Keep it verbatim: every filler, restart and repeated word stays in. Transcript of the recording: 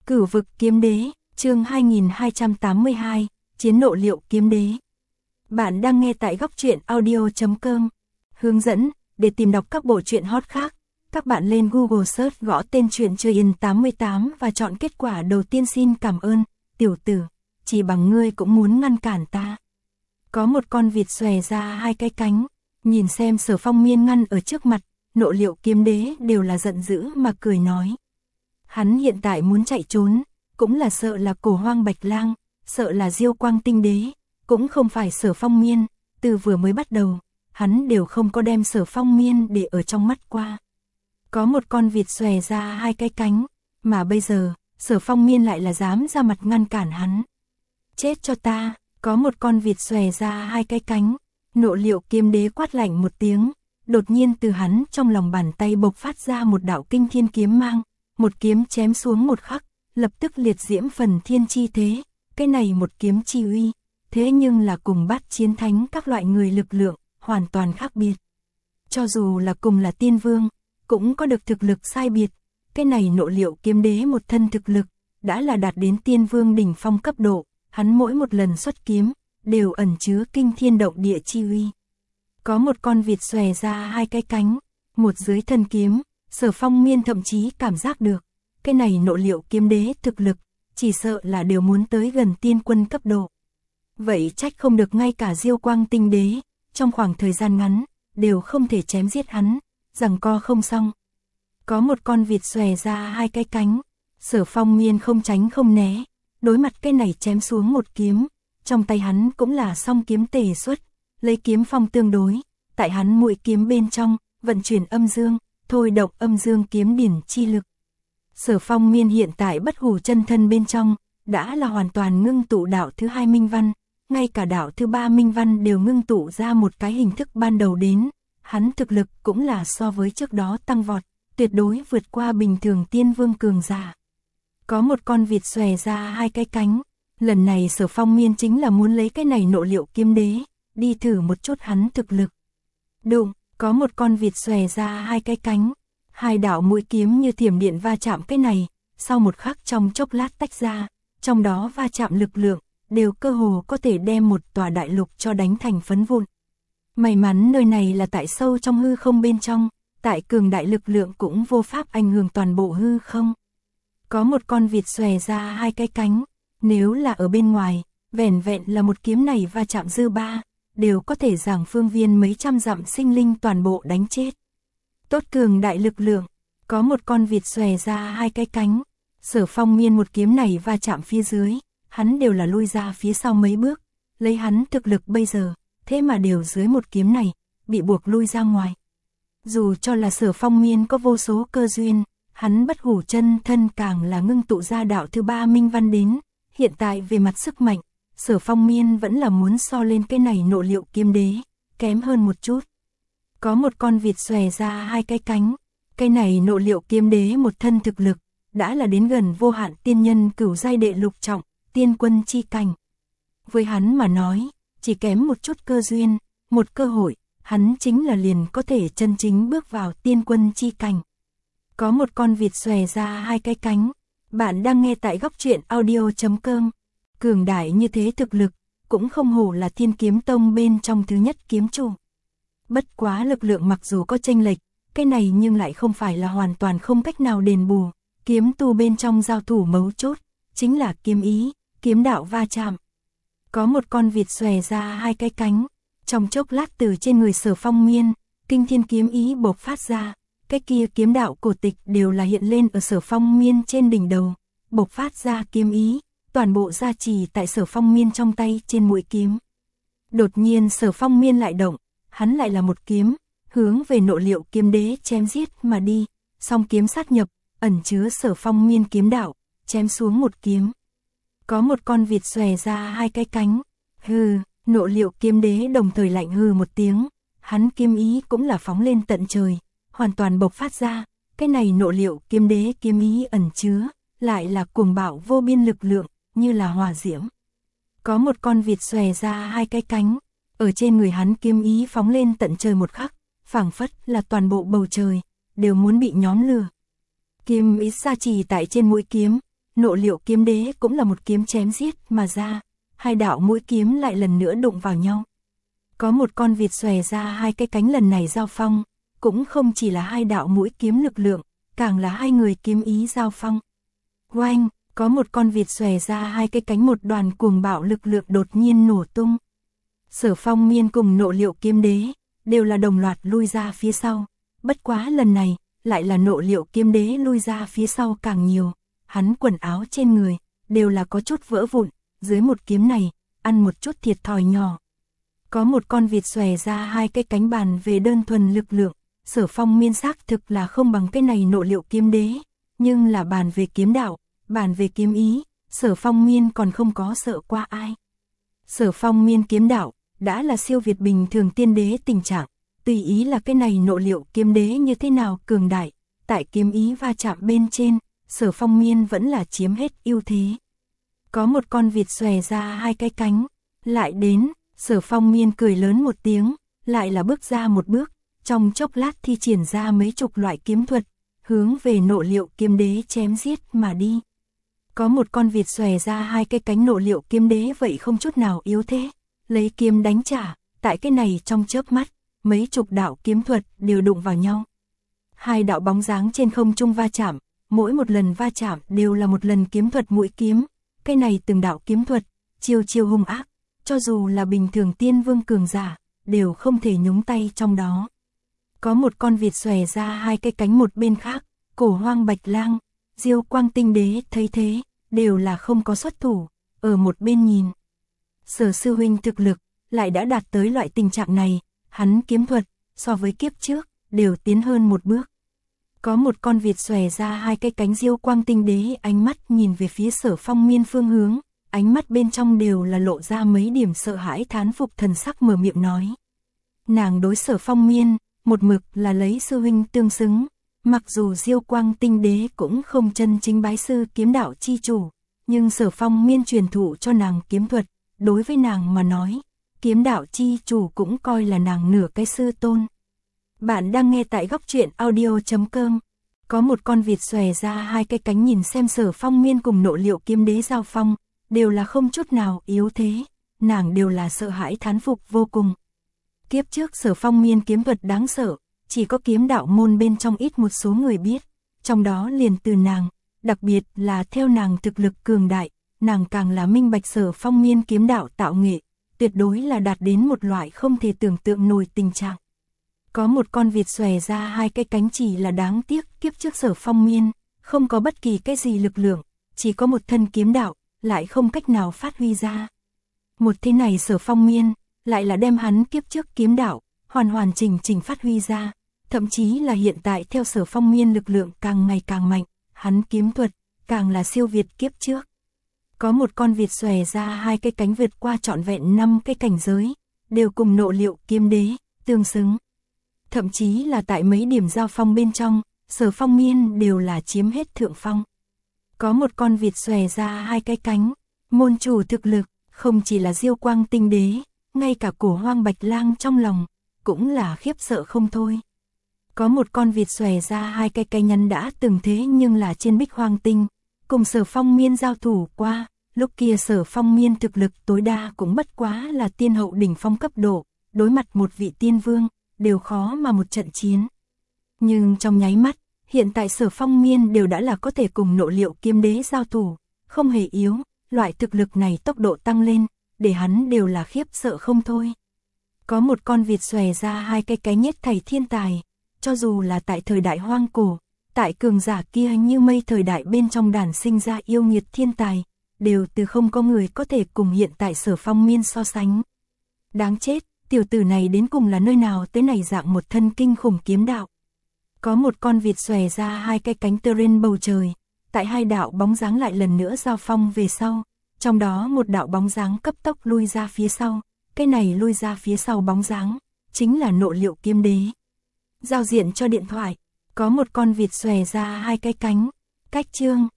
Cửu vực kiếm đế, chương hai nghìn hai trăm tám mươi hai, chiến nộ liệu kiếm đế. Bạn đang nghe tại góc truyện audio chấm com. Hướng dẫn, để tìm đọc các bộ truyện hot khác, các bạn lên Google search gõ tên truyện Chơi In tám mươi tám và chọn kết quả đầu tiên. Xin cảm ơn, tiểu tử, chỉ bằng ngươi cũng muốn ngăn cản ta. Có một con vịt xòe ra hai cái cánh, nhìn xem Sở Phong Miên ngăn ở trước mặt, nộ liệu kiếm đế đều là giận dữ mà cười nói. Hắn hiện tại muốn chạy trốn, cũng là sợ là Cổ Hoang Bạch Lang, sợ là Diêu Quang Tinh Đế, cũng không phải Sở Phong Miên, từ vừa mới bắt đầu, hắn đều không có đem Sở Phong Miên để ở trong mắt qua. Có một con vịt xòe ra hai cái cánh, mà bây giờ, Sở Phong Miên lại là dám ra mặt ngăn cản hắn. Chết cho ta, có một con vịt xòe ra hai cái cánh, nộ liệu kiếm đế quát lạnh một tiếng, đột nhiên từ hắn trong lòng bàn tay bộc phát ra một đạo kinh thiên kiếm mang, một kiếm chém xuống một khắc, lập tức liệt diễm phần thiên chi thế, cái này một kiếm chi uy, thế nhưng là cùng bát chiến thánh các loại người lực lượng, hoàn toàn khác biệt. Cho dù là cùng là tiên vương, cũng có được thực lực sai biệt, cái này nộ liệu kiếm đế một thân thực lực, đã là đạt đến tiên vương đỉnh phong cấp độ, hắn mỗi một lần xuất kiếm, đều ẩn chứa kinh thiên động địa chi uy. Có một con vịt xòe ra hai cái cánh, một dưới thân kiếm, Sở Phong Miên thậm chí cảm giác được, cái này nộ liệu kiếm đế thực lực, chỉ sợ là đều muốn tới gần tiên quân cấp độ. Vậy trách không được ngay cả Diêu Quang Tinh Đế, trong khoảng thời gian ngắn, đều không thể chém giết hắn, giằng co không xong. Có một con vịt xòe ra hai cái cánh, Sở Phong Miên không tránh không né, đối mặt cái này chém xuống một kiếm, trong tay hắn cũng là song kiếm tề xuất, lấy kiếm phong tương đối, tại hắn mũi kiếm bên trong, vận chuyển âm dương, thôi động âm dương kiếm điển chi lực. Sở Phong Miên hiện tại bất hủ chân thân bên trong, đã là hoàn toàn ngưng tụ đạo thứ hai minh văn, ngay cả đạo thứ ba minh văn đều ngưng tụ ra một cái hình thức ban đầu đến, hắn thực lực cũng là so với trước đó tăng vọt, tuyệt đối vượt qua bình thường tiên vương cường giả. Có một con vịt xòe ra hai cái cánh, lần này Sở Phong Miên chính là muốn lấy cái này nộ liệu kiếm đế, đi thử một chút hắn thực lực. Đụng, có một con vịt xòe ra hai cái cánh, hai đạo mũi kiếm như thiểm điện va chạm cái này, sau một khắc trong chốc lát tách ra, trong đó va chạm lực lượng, đều cơ hồ có thể đem một tòa đại lục cho đánh thành phấn vụn. May mắn nơi này là tại sâu trong hư không bên trong, tại cường đại lực lượng cũng vô pháp ảnh hưởng toàn bộ hư không. Có một con vịt xòe ra hai cái cánh, nếu là ở bên ngoài, vẻn vẹn là một kiếm này va chạm dư ba, đều có thể giảng phương viên mấy trăm dặm sinh linh toàn bộ đánh chết. Tốt cường đại lực lượng, có một con vịt xòe ra hai cái cánh, Sở Phong Miên một kiếm này va chạm phía dưới, hắn đều là lui ra phía sau mấy bước, lấy hắn thực lực bây giờ, thế mà đều dưới một kiếm này, bị buộc lui ra ngoài. Dù cho là Sở Phong Miên có vô số cơ duyên, hắn bất hủ chân thân càng là ngưng tụ ra đạo thứ ba minh văn đến, hiện tại về mặt sức mạnh, Sở Phong Miên vẫn là muốn so lên cái này nộ liệu kiếm đế, kém hơn một chút. Có một con vịt xòe ra hai cái cánh, cái này nộ liệu kiếm đế một thân thực lực, đã là đến gần vô hạn tiên nhân cửu giai đệ lục trọng, tiên quân chi cảnh. Với hắn mà nói, chỉ kém một chút cơ duyên, một cơ hội, hắn chính là liền có thể chân chính bước vào tiên quân chi cảnh. Có một con vịt xòe ra hai cái cánh, bạn đang nghe tại góc truyện audio chấm com. Cường đại như thế thực lực, cũng không hổ là Thiên Kiếm Tông bên trong thứ nhất kiếm chủ. Bất quá lực lượng mặc dù có chênh lệch, cái này nhưng lại không phải là hoàn toàn không cách nào đền bù, kiếm tu bên trong giao thủ mấu chốt, chính là kiếm ý, kiếm đạo va chạm. Có một con vịt xòe ra hai cái cánh, trong chốc lát từ trên người Sở Phong Miên, kinh thiên kiếm ý bộc phát ra, cái kia kiếm đạo cổ tịch đều là hiện lên ở Sở Phong Miên trên đỉnh đầu, bộc phát ra kiếm ý, toàn bộ gia trì tại Sở Phong Miên trong tay trên mũi kiếm. Đột nhiên Sở Phong Miên lại động, hắn lại là một kiếm, hướng về nộ liệu kiếm đế chém giết mà đi, song kiếm sát nhập, ẩn chứa Sở Phong Miên kiếm đạo, chém xuống một kiếm. Có một con vịt xòe ra hai cái cánh, hừ, nộ liệu kiếm đế đồng thời lạnh hừ một tiếng, hắn kiếm ý cũng là phóng lên tận trời, hoàn toàn bộc phát ra, cái này nộ liệu kiếm đế kiếm ý ẩn chứa, lại là cuồng bạo vô biên lực lượng, như là hỏa diễm. Có một con vịt xòe ra hai cái cánh, ở trên người hắn kiếm ý phóng lên tận trời một khắc, phảng phất là toàn bộ bầu trời, đều muốn bị nhóm lửa. Kiếm ý gia trì tại trên mũi kiếm, Nộ Liệu kiếm đế cũng là một kiếm chém giết mà ra, hai đạo mũi kiếm lại lần nữa đụng vào nhau. Có một con vịt xòe ra hai cái cánh, lần này giao phong, cũng không chỉ là hai đạo mũi kiếm lực lượng, càng là hai người kiếm ý giao phong. Oanh, có một con vịt xòe ra hai cái cánh, một đoàn cuồng bạo lực lượng đột nhiên nổ tung. Sở Phong Miên cùng Nộ Liệu kiếm đế đều là đồng loạt lui ra phía sau, bất quá lần này lại là Nộ Liệu kiếm đế lui ra phía sau càng nhiều, hắn quần áo trên người đều là có chút vỡ vụn, dưới một kiếm này ăn một chút thiệt thòi nhỏ. Có một con vịt xòe ra hai cái cánh, bàn về đơn thuần lực lượng, Sở Phong Miên xác thực là không bằng cái này Nộ Liệu kiếm đế, nhưng là bàn về kiếm đạo, bàn về kiếm ý, Sở Phong Miên còn không có sợ qua ai. Sở Phong Miên kiếm đạo đã là siêu việt bình thường tiên đế tình trạng, tùy ý là cái này Nộ Liệu kiếm đế như thế nào cường đại, tại kiếm ý va chạm bên trên, Sở Phong Miên vẫn là chiếm hết ưu thế. Có một con vịt xòe ra hai cái cánh, lại đến, Sở Phong Miên cười lớn một tiếng, lại là bước ra một bước, trong chốc lát thi triển ra mấy chục loại kiếm thuật, hướng về Nộ Liệu kiếm đế chém giết mà đi. Có một con vịt xòe ra hai cái cánh, Nộ Liệu kiếm đế vậy không chút nào yếu thế, lấy kiếm đánh trả, tại cái này trong chớp mắt, mấy chục đạo kiếm thuật đều đụng vào nhau. Hai đạo bóng dáng trên không trung va chạm, mỗi một lần va chạm đều là một lần kiếm thuật mũi kiếm, cái này từng đạo kiếm thuật, chiêu chiêu hung ác, cho dù là bình thường tiên vương cường giả, đều không thể nhúng tay trong đó. Có một con vịt xòe ra hai cái cánh, một bên khác, Cổ Hoang Bạch Lang, Diêu Quang Tinh Đế thấy thế, đều là không có xuất thủ, ở một bên nhìn. Sở sư huynh thực lực lại đã đạt tới loại tình trạng này, hắn kiếm thuật so với kiếp trước đều tiến hơn một bước. Có một con vịt xòe ra hai cái cánh, Diêu Quang Tinh Đế ánh mắt nhìn về phía Sở Phong Miên phương hướng, ánh mắt bên trong đều là lộ ra mấy điểm sợ hãi thán phục thần sắc, mở miệng nói. Nàng đối Sở Phong Miên, một mực là lấy sư huynh tương xứng, mặc dù Diêu Quang Tinh Đế cũng không chân chính bái sư kiếm đạo chi chủ, nhưng Sở Phong Miên truyền thụ cho nàng kiếm thuật, đối với nàng mà nói, kiếm đạo chi chủ cũng coi là nàng nửa cái sư tôn. Bạn đang nghe tại góc truyện audio chấm com. Có một con vịt xòe ra hai cái cánh, nhìn xem Sở Phong Miên cùng Nộ Liệu kiếm đế giao phong, đều là không chút nào yếu thế, nàng đều là sợ hãi thán phục vô cùng. Kiếp trước Sở Phong Miên kiếm thuật đáng sợ, chỉ có kiếm đạo môn bên trong ít một số người biết, trong đó liền từ nàng, đặc biệt là theo nàng thực lực cường đại, nàng càng là minh bạch Sở Phong Miên kiếm đạo tạo nghệ, tuyệt đối là đạt đến một loại không thể tưởng tượng nổi tình trạng. Có một con vịt xòe ra hai cái cánh, chỉ là đáng tiếc kiếp trước Sở Phong Miên không có bất kỳ cái gì lực lượng, chỉ có một thân kiếm đạo, lại không cách nào phát huy ra. Một thế này Sở Phong Miên lại là đem hắn kiếp trước kiếm đạo hoàn hoàn chỉnh chỉnh phát huy ra, thậm chí là hiện tại theo Sở Phong Miên lực lượng càng ngày càng mạnh, hắn kiếm thuật càng là siêu việt kiếp trước. Có một con vịt xòe ra hai cái cánh, vượt qua trọn vẹn năm cái cảnh giới, đều cùng Nộ Liệu kiếm đế tương xứng. Thậm chí là tại mấy điểm giao phong bên trong, Sở Phong Miên đều là chiếm hết thượng phong. Có một con vịt xòe ra hai cái cánh, môn chủ thực lực không chỉ là Diêu Quang Tinh Đế, ngay cả Cổ Hoang Bạch Lang trong lòng cũng là khiếp sợ không thôi. Có một con vịt xòe ra hai cái cánh, nhắn đã từng thế nhưng là trên Bích Hoang Tinh, cùng Sở Phong Miên giao thủ qua, lúc kia Sở Phong Miên thực lực tối đa cũng bất quá là tiên hậu đỉnh phong cấp độ, đối mặt một vị tiên vương, đều khó mà một trận chiến. Nhưng trong nháy mắt, hiện tại Sở Phong Miên đều đã là có thể cùng Nộ Liệu kiếm đế giao thủ, không hề yếu, loại thực lực này tốc độ tăng lên, để hắn đều là khiếp sợ không thôi. Có một con vịt xòe ra hai cái cánh, nhất thảy thiên tài, cho dù là tại thời đại hoang cổ, tại cường giả kia như mây thời đại bên trong đàn sinh ra yêu nghiệt thiên tài, đều từ không có người có thể cùng hiện tại Sở Phong Miên so sánh. Đáng chết, tiểu tử này đến cùng là nơi nào tới này dạng một thân kinh khủng kiếm đạo. Có một con vịt xòe ra hai cái cánh, tơ lên bầu trời, tại hai đạo bóng dáng lại lần nữa giao phong về sau, trong đó một đạo bóng dáng cấp tốc lui ra phía sau, cái này lui ra phía sau bóng dáng chính là Nộ Liệu kiếm đế. Giao diện cho điện thoại, có một con vịt xòe ra hai cái cánh, cách chương